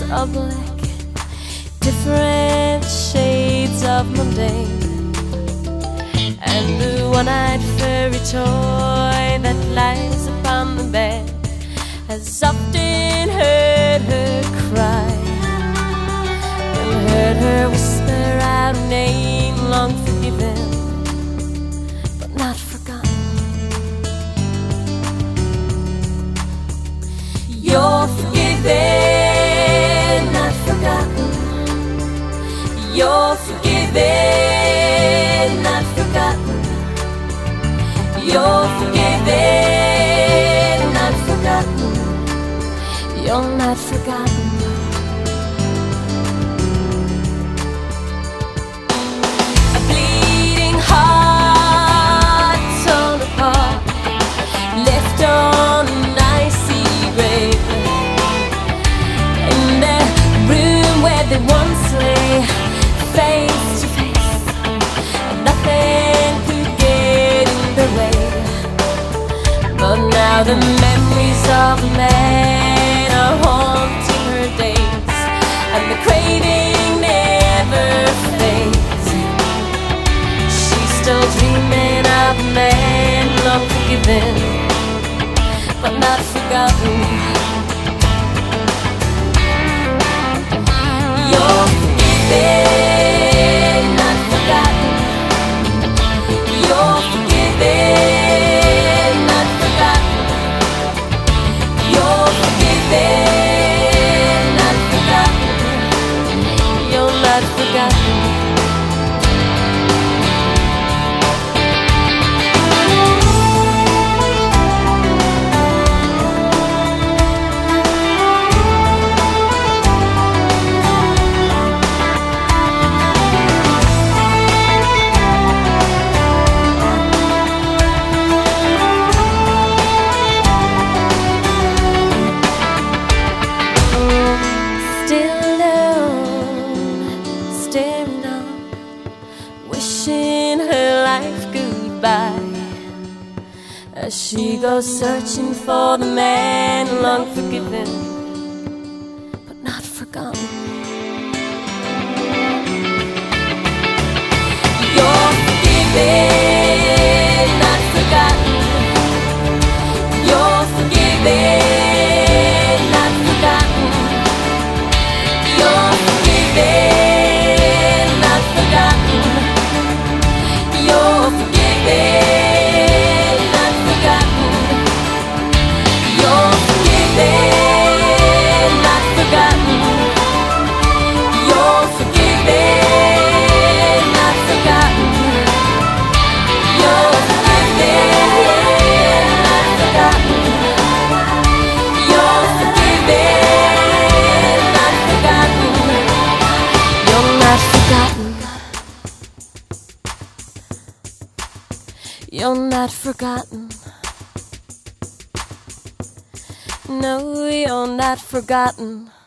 or black, different shades of mundane, and the one-eyed furry toy that lies upon the bed has often heard her cry, and heard her whisper out a name long forgiven but not forgotten. You're forgiven, not forgotten. You're forgiven, not forgotten. You're forgiven, not forgotten. You're not forgotten. A bleeding heart torn apart, left on an icy grave, in the room where they once lay, face to face, and nothing could get in their way. But now the memories of a man are haunting her days, and the craving never fades. She's still dreaming of a man long forgiven but not forgotten. You're forgiven, not forgotten. You're forgiven, not forgotten. You're forgiven, not forgotten. You're not forgotten. Staring on, wishing her life goodbye, as she goes searching for the man long forgiven but not forgotten. You're forgiven, not forgotten. You're forgiven, not forgotten. You're forgiven, not forgotten. You're forgiven, not forgotten. You're forgiven, not forgotten. You're forgiven, not forgotten. You're forgiven, not forgotten. You're forgiven, not forgotten. You're not forgotten. You're not forgotten. No, you're not forgotten.